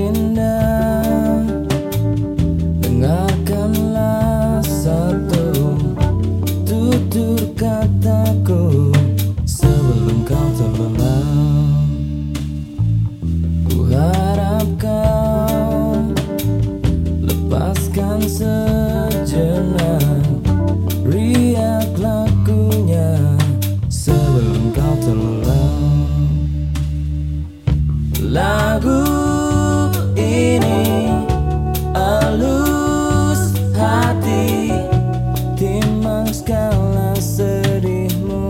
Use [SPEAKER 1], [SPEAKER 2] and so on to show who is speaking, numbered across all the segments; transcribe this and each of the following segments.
[SPEAKER 1] Adinda, dengarkanlah satu tutur kataku sebelum kau terlelap. Ku harap kau lepaskan sejenak riak lakunya sebelum kau terlelap. Lagu ini halus hati timbang skala sedihmu,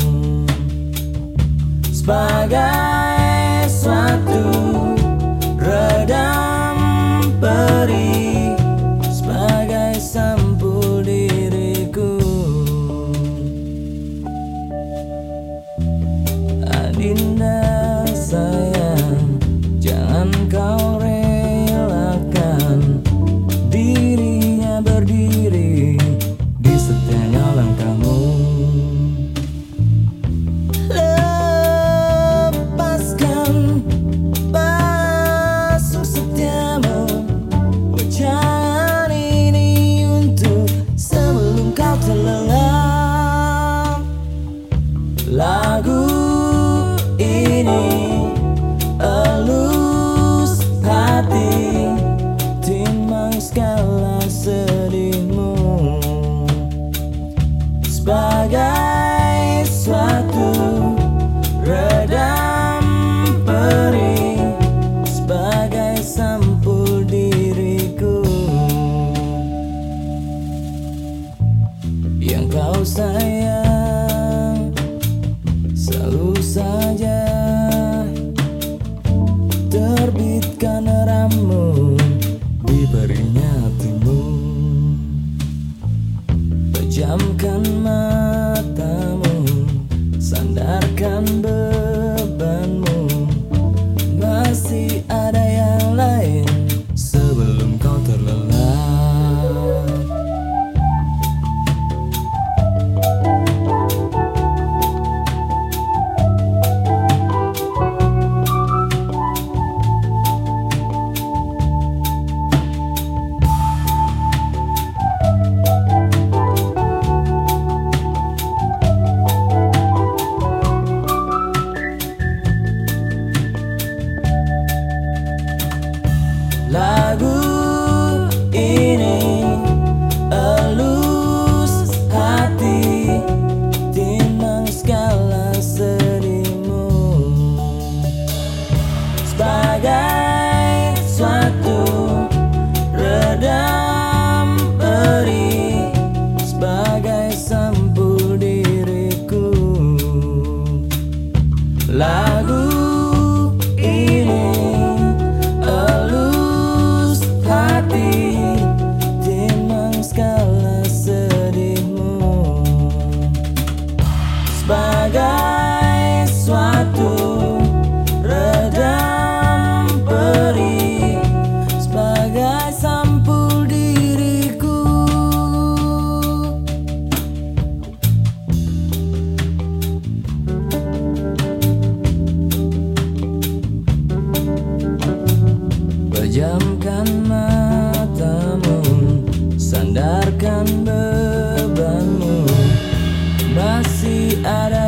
[SPEAKER 1] sebagai suatu redam perih, sebagai sampul diriku. Adinda sayang, jangan kau relakan dirinya berdiri di setiap langkahmu. Lepaskan basuh setiamu, wajan ini untuk sebelum kau terlelap. Lagu ini halus hati timbang skala sedihmu, sebagai suatu redam perih, sebagai sampul diriku yang kau sayang. Selalu saja terbitkan ramu di perihnya hatimu, pejamkan matamu, sandarkan bebanmu. Masih ada yang lain sebelum kau terlelap. Lagu ini halus hati timbang skala sedihmu, sebagai suatu redam perih, sebagai sampul diriku. Lagu ini halus hati timbang skala sedihmu, sebagai suatu redam perih, sebagai sampul diriku. Pejamkan matamu, sandarkan bebanmu. Masih ada